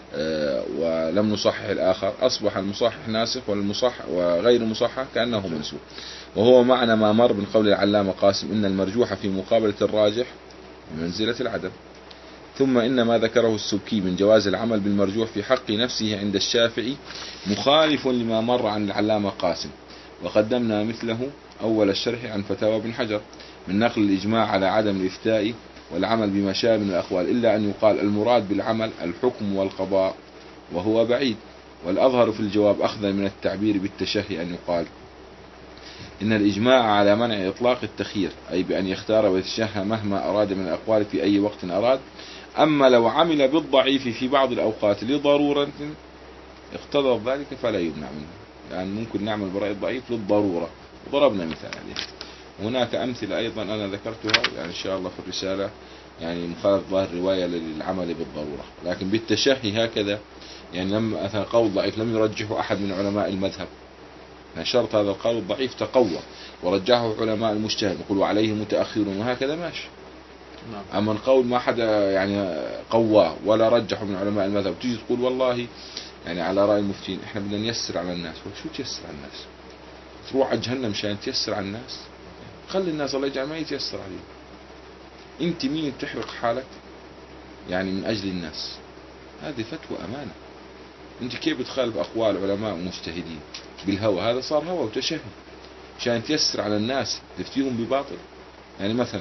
ولم نصحح الآخر أصبح المصحح ناسخ والمصحح وغير المصحح كأنه منسوخ. وهو معنى ما مر من قول العلامة قاسم إن المرجوح في مقابلة الراجح بمنزلة العدم. ثم إن ما ذكره السبكي من جواز العمل بالمرجوح في حق نفسه عند الشافعي مخالف لما مر عن العلامة قاسم، وقدمنا مثله أول الشرح عن فتاوى بن حجر من نقل الإجماع على عدم الإفتاء والعمل بما شاء من الأقوال، إلا أن يقال المراد بالعمل الحكم والقضاء وهو بعيد. والأظهر في الجواب أخذا من التعبير بالتشهي أن يقال إن الإجماع على منع إطلاق التخيير، أي بأن يختار ويتشهى مهما أراد من الأقوال في أي وقت أراد. أما لو عمل بالضعيف في بعض الأوقات لضرورة اقتضى ذلك فلا يمنع منه، يعني ممكن نعمل برأي الضعيف للضرورة، وضربنا مثال عليه. هناك أمثلة أيضا أنا ذكرتها يعني إن شاء الله في الرسالة، يعني مخالف ظاهر الرواية للعمل بالضرورة، لكن بالتشهي هكذا يعني لم أثنى قول ضعيف لم يرجحه أحد من علماء المذهب، يعني شرط هذا القول الضعيف تقوى ورجحه علماء المجتهد يقولوا عليه متأخرون وهكذا ماشي. أما القول ما حدا يعني قواه ولا رجحه من علماء المذهب، تيجي تقول والله يعني على رأي المفتين احنا بدنا نيسر على الناس. شو تيسر على الناس؟ تروح على جهنم مشان تيسر على الناس؟ خلي الناس الله يجعل ما يتيسر عليهم. انت مين تحرق حالك يعني من اجل الناس؟ هذه فتوى امانة. انت كيف بتخالف اقوال علماء مجتهدين بالهوى؟ هذا صار هوى وتشهي عشان تيسر على الناس تفتيهم بباطل. يعني مثلا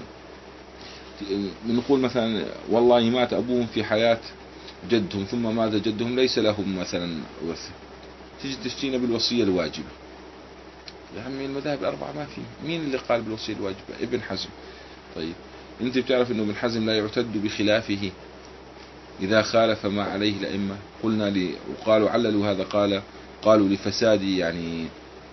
بنقول مثلا والله مات ابوهم في حياة جدهم ثم مات جدهم ليس لهم مثلا ورثة، تيجي تفتينا بالوصية الواجبة. يا عمي المذاهب الأربعة ما في، مين اللي قال بالوصية الواجبة؟ ابن حزم. طيب انت بتعرف انه ابن حزم لا يعتد بخلافه اذا خالف ما عليه الائمة؟ قلنا لي وقالوا عللوا هذا، قال قالوا لفساد يعني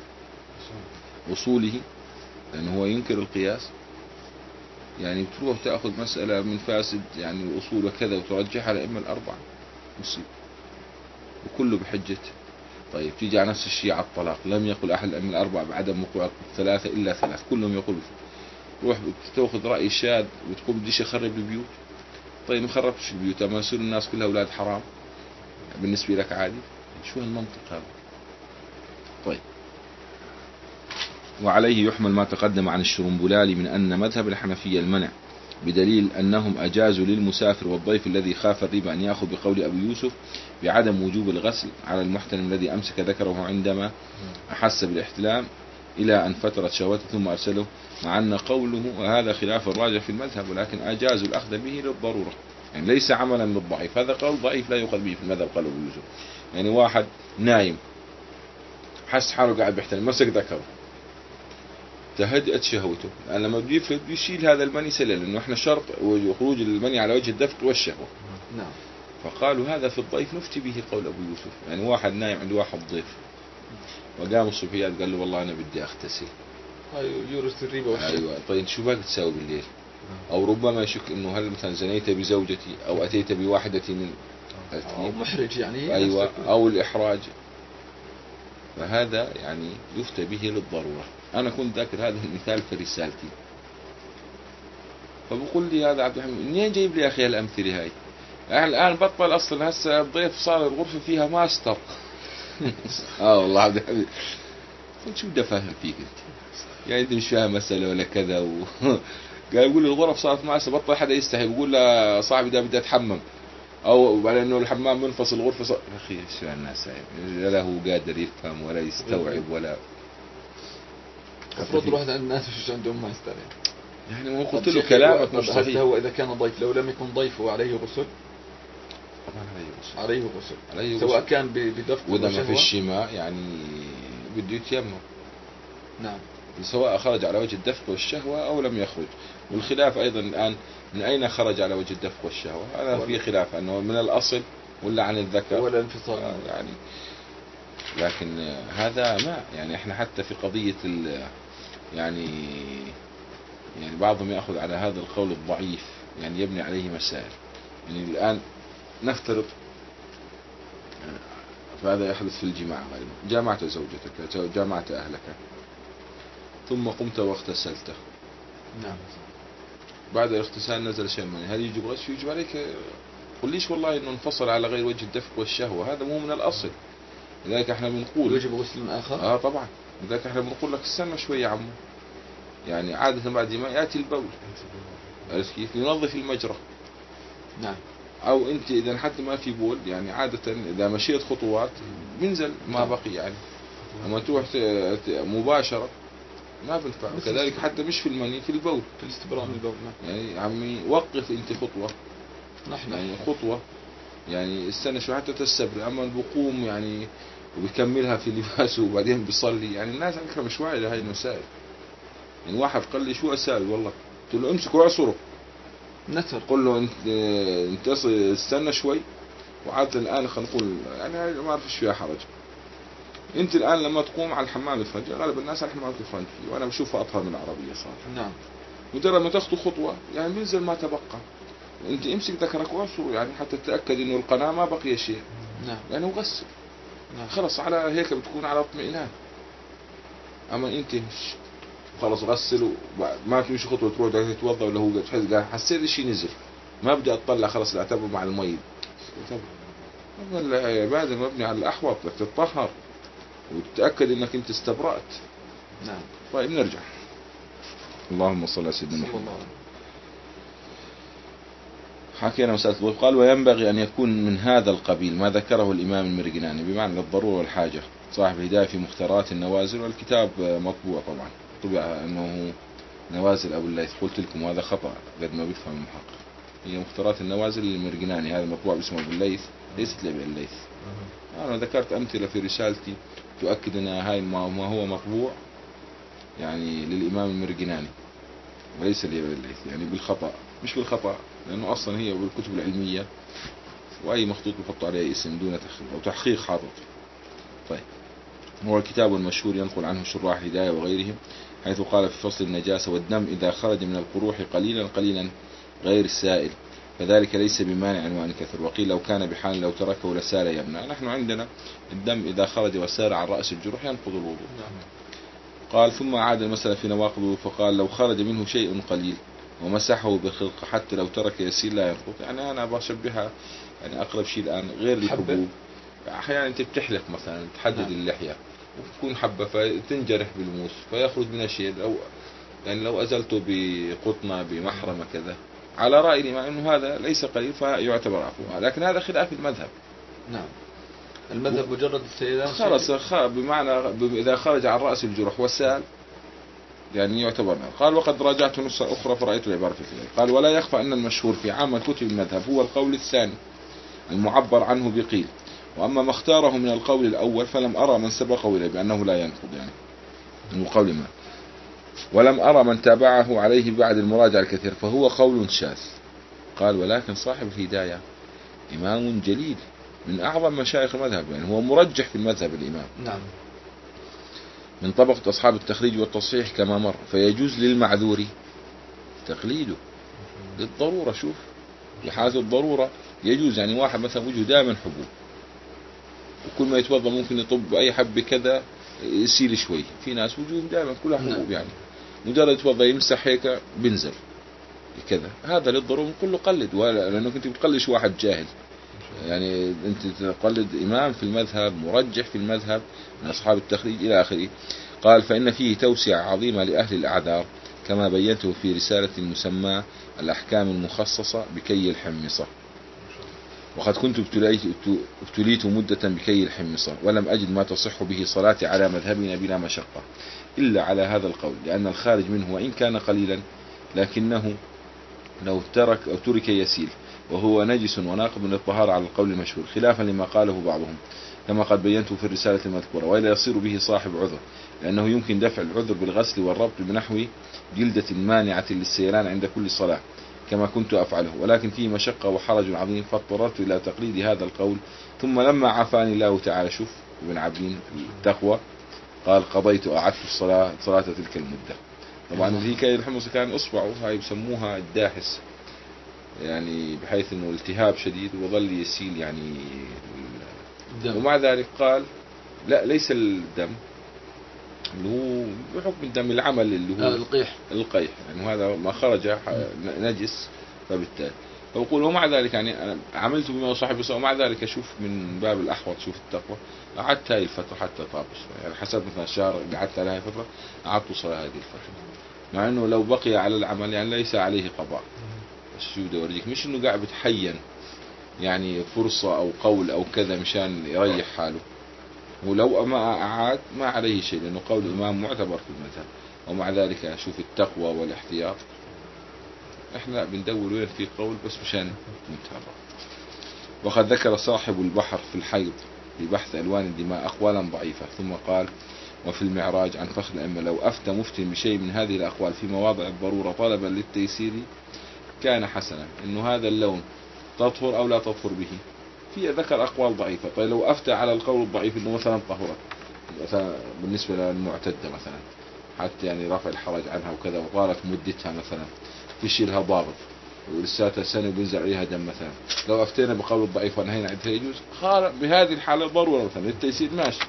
وصوله، لانه هو ينكر القياس. يعني بتروح تأخذ مسألة من فاسد يعني الأصول وكذا وترجحها على الائمة الأربعة مصيب، وكله بحجة. طيب تيجي على نفس الشيء على الطلاق، لم يقل أحد من الأربعة بعدم وقوع ثلاثة إلا ثلاث، كلهم يقول. روح تأخذ رأي شاذ وتقول بديش أخرب البيوت. طيب ما خربتش البيوت، أما يصير الناس كلها أولاد حرام بالنسبة لك عادي؟ شو هالمنطق هذا؟ طيب وعليه يحمل ما تقدم عن الشرنبلالي من أن مذهب الحنفية المنع، بدليل أنهم أجازوا للمسافر والضيف الذي خاف الربا أن يأخذ بقول أبي يوسف بعدم وجوب الغسل على المحتلم الذي أمسك ذكره عندما أحس بالاحتلام إلى أن فترت شهوته ثم أرسله، مع أن قوله وهذا خلاف الراجح في المذهب، ولكن أجازوا الأخذ به للضرورة، يعني ليس عملا للضعيف. هذا قول ضعيف لا يؤخذ به في المذهب قال أبو يوسف. يعني واحد نايم حس حاله قاعد بيحتلم مسك ذكره تهدأت شهوته، الآن لما بده يفرد يشيل هذا المني سلة، لأنه احنا شرط خروج المني على وجه الدفق والشهوة. نعم. فقالوا هذا في الضيف نفتي به قول أبو يوسف. يعني واحد نايم عند واحد ضيف وقام الصبحيات قال له والله أنا بدي أغتسل، هاي يورث الربا والشهوة. أيوة طيب شو باقي تساوي بالليل؟ أو ربما يشك إنه هل مثلا زنيت بزوجتي أو أتيت بواحدة من أو محرج يعني. أيوة أو الإحراج، فهذا يعني يفتى به للضرورة. أنا كنت ذاكر هذا المثال في رسالتي، فبقول لي هذا عبد الحميد منين جايب لي يا أخي الأمثلة هاي؟ يعني الآن بطل أصلا هسه الضيف صار الغرفة فيها ماستر. آه والله عبد الحميد قلت شو بدي أفهم فيك أنت؟ يعني أنت مش فاهم مسألة ولا كذا و... قال يقول لي الغرف صارت ماستر، بطل حدا يستحي، بقول له صاحبي ده بدي أتحمم، أو على إنه الحمام منفصل غرفة صار... يا أخي شو الناس هاي؟ لا هو قادر يفهم ولا يستوعب ولا. المفروض الواحد عند الناس مش عندهم ماستر يعني. يعني ما قلت له كلامك مش صحيح. هو إذا كان ضيف لو لم يكن ضيف وعليه غسل عليه غسل عليه غسل سواء كان بدفق وإذا ما في الشماء يعني بده يتيمم. نعم. سواء خرج على وجه الدفق والشهوة أو لم يخرج. والخلاف أيضا الآن من أين خرج على وجه الدفق والشهوة، هذا في خلاف أنه من الأصل ولا عن الذكر ولا انفصال آه يعني. لكن هذا ما يعني احنا حتى في قضية يعني يعني بعضهم يأخذ على هذا القول الضعيف يعني يبني عليه مسائل. يعني الآن نفترض فهذا يحدث في الجماع غالبا، جامعت زوجتك جامعت أهلك ثم قمت واغتسلت. نعم. بعد الاغتسال نزل شيء مني، هل يجب غسل؟ يجب عليك قل ليش والله انه انفصل على غير وجه الدفق والشهوة، هذا مو من الأصل. لذلك احنا بنقول يجب غسل آخر. اه طبعا. لذلك احنا بنقول لك استنى شوي يا عمو، يعني عادة بعد ما يأتي البول عرفت كيف ينظف المجرى. نعم. او انت اذا حتى ما في بول يعني عادة اذا مشيت خطوات بنزل ما بقي يعني، اما تروح مباشرة ما بنفع. كذلك حتى مش في المني في البول في الاستبراء من البول. يعني عمي وقف انت خطوة نحن يعني خطوة يعني استنى شو حتى تستبرئ. اما بقوم يعني وبيكملها في لباسه وبعدين بيصلي، يعني الناس على فكرة مش واعية لهي المسائل. يعني واحد قال لي شو اسأل والله قلت له امسك واعصره نتر، قل له انت انت استنى شوي. وعادة الان خلينا نقول يعني ما اعرفش فيها حرج. انت الان لما تقوم على الحمام الفرنجي غالب الناس على الحمام الفرنجي وانا بشوفها اطهر من العربية صراحة. نعم. مجرد ما تخطو خطوة يعني بينزل ما تبقى. انت امسك ذكرك واعصره يعني حتى تتأكد انه القناة ما بقي شيء. نعم. يعني وغسل. نعم. خلص على هيك بتكون على اطمئنان. اما انت مش خلص غسل ما تمشي خطوة تروح تتوضا ولا هو تحس حسيت الشيء نزل ما بدي اطلع خلص اعتبر مع المي. العبادة مبني على الاحوط بدك تتطهر وتتأكد انك انت استبرأت. نعم. طيب نرجع. اللهم صل على سيدنا محمد. حكينا مسألة الوضوء. قال وينبغي أن يكون من هذا القبيل ما ذكره الإمام المرغناني بمعنى الضرورة والحاجة صاحب الهداية في مختارات النوازل، والكتاب مطبوع طبعا طبع أنه نوازل أبو الليث. قلت لكم هذا خطأ قد ما بيفهم المحقق، هي مختارات النوازل للمرغناني، هذا مطبوع باسمه أبو الليث ليست لأبي الليث. أنا ذكرت أمثلة في رسالتي تؤكد أن هاي ما هو مطبوع يعني للإمام المرغناني وليس لأبي الليث، يعني بالخطأ مش بالخطأ لأنه أصلا هي بالكتب العلمية وأي مخطوط بحط عليه اسم دون تحقيق أو تحقيق حاطط. طيب هو الكتاب المشهور ينقل عنه شراح الهداية وغيرهم حيث قال في فصل النجاسة والدم إذا خرج من القروح قليلا قليلا غير السائل فذلك ليس بمانع وأن كثر. وقيل لو كان بحال لو تركه لسال يمنع. نحن عندنا الدم إذا خرج وسار عن رأس الجروح ينقض الوضوء. قال ثم عاد المسألة في نواقضه فقال لو خرج منه شيء قليل ومسحه بخلق حتى لو ترك يسير لا ينقض. يعني أنا بشبهها يعني أقرب شيء الآن غير الحبوب. أحيانا أنت بتحلق مثلا تحدد اللحية وتكون حبة فتنجرح بالموس فيخرج منها شيء، أو يعني لو أزلته بقطنة بمحرمة كذا، على رأي الإمام أنه هذا ليس قليل فيعتبر عفو، لكن هذا خلاف المذهب. نعم. المذهب مجرد السيلان خلص بمعنى إذا خرج عن رأس الجرح والسال يعني يعتبر. قال وقد راجعت نصا أخرى فرأيت العبارة في كذا. قال ولا يخفى أن المشهور في عامة كتب المذهب هو القول الثاني المعبر عنه بقيل، وأما ما اختاره من القول الأول فلم أرى من سبقه إليه بأنه لا ينقض يعني من قول ما، ولم أرى من تابعه عليه بعد المراجعة الكثير، فهو قول شاذ. قال ولكن صاحب الهداية إمام جليل من أعظم مشايخ المذهب، يعني هو مرجح في المذهب الإمام. نعم. من طبقة أصحاب التخريج والتصحيح كما مر، فيجوز للمعذور تقليده للضرورة. شوف في حالة الضرورة يجوز، يعني واحد مثلا وجهه دائما حبوب وكل ما يتوضا ممكن يطب أي حب كذا يسيل شوي، في ناس وجوههم دائما كلها حبوب يعني مجرد يتوضا يمسح هيك بنزل كذا، هذا للضرورة كله قلد، لأنه كنت بتقلش واحد جاهل، يعني أنت تقلد إمام في المذهب مرجح في المذهب من أصحاب التخريج إلى آخره. قال فإن فيه توسعة عظيمة لأهل الأعذار كما بينته في رسالة مسمى الأحكام المخصصة بكي الحمصة. وقد كنت ابتليت مدة بكي الحمصة ولم أجد ما تصح به صلاتي على مذهبنا بلا مشقة إلا على هذا القول، لأن الخارج منه وإن كان قليلا لكنه لو ترك أو ترك يسيل، وهو نجس وناقض من الطهارة على القول المشهور، خلافا لما قاله بعضهم كما قد بينته في الرسالة المذكورة، وإلا يصير به صاحب عذر، لأنه يمكن دفع العذر بالغسل والربط بنحو جلدة مانعة للسيلان عند كل صلاة كما كنت أفعله، ولكن فيه مشقة وحرج عظيم فاضطررت إلى تقليد هذا القول. ثم لما عافاني الله تعالى، شوف ابن عبدين التقوى، قال قضيت أعدت الصلاة صلاة تلك المدة. طبعا في كي الحمص كان أصبعه هاي بسموها الداحس، يعني بحيث أنه التهاب شديد وظل يسيل يعني الدم. ومع ذلك قال لا ليس الدم اللي هو بحكم الدم العمل اللي هو القيح القيح يعني هذا ما خرج نجس، فبالتالي فأقول ومع ذلك يعني أنا عملت بما صاحب الصلاة، ومع ذلك أشوف من باب الأحوط شوف التقوى قعدت هاي الفترة حتى طاب الصلاة، يعني حسب مثلا شهر قعدت على هاي الفترة قعدت صلاة هذه الفترة، مع أنه لو بقي على العمل يعني ليس عليه قضاء. شو بدي أوريك، مش إنه قاعد بتحين يعني فرصة أو قول أو كذا مشان يريح حاله، ولو ما أعاد ما عليه شيء لأنه قول الإمام معتبر في المذهب. ومع ذلك شوف التقوى والاحتياط، احنا بندور وين في قول بس مشان نتابع. وقد ذكر صاحب البحر في الحيض في بحث ألوان الدماء أقوالا ضعيفة، ثم قال وفي المعراج عن فخر الأئمة لو أفتى مفتي بشيء من هذه الأقوال في مواضع الضرورة طلبا للتيسير كان حسنا، إنه هذا اللون تطهر أو لا تطهر به، في ذكر أقوال ضعيفة. طيب لو أفتى على القول الضعيف إنه مثلا طهرت مثلا بالنسبة للمعتدة مثلا حتى يعني رفع الحرج عنها وكذا وطالت مدتها مثلا فيش لها ضابط ولساتها سنة وبينزل عليها دم مثلا، لو أفتينا بقول الضعيف ونهينا عنها يجوز، قال بهذه الحالة ضرورة مثلا التيسير ماشي.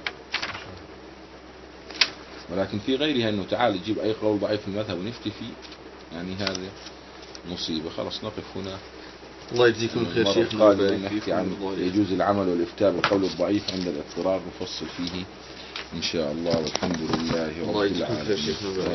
ولكن في غيرها إنه تعال تجيب أي قول ضعيف في المذهب ونفتي فيه، يعني هذا مصيبة. خلاص نقف هنا. الله يجزيكم الخير شيخنا. نحكي عن يجوز العمل والإفتاء بالقول الضعيف عند الاضطرار نفصل فيه إن شاء الله، والحمد لله رب العالمين.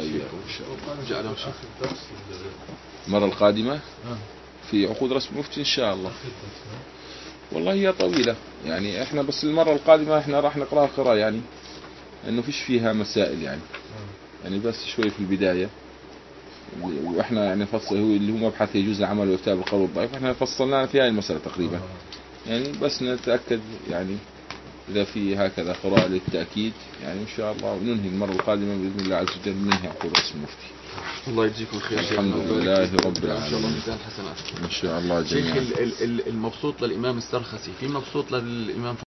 المرة القادمة في عقود رسم مفتي إن شاء الله. والله هي طويلة يعني احنا بس المرة القادمة احنا راح نقرأها قراءة يعني انه فيش فيها مسائل يعني يعني بس شوي في البداية، واحنا يعني فصل هو اللي هو مبحث يجوز العمل والإفتاء بالقول الضعيف، احنا فصلنا في هاي المسألة تقريبا يعني، بس نتأكد يعني إذا في هكذا قراءة للتأكيد يعني إن شاء الله ننهي المرة القادمة بإذن الله عز وجل ننهي عقود رسم المفتي. الله يجزيكم الخير. الحمد لله رب العالمين. إن شاء الله ميزان حسنات إن شاء الله جميعا. شيخ المبسوط للإمام السرخسي في مبسوط للإمام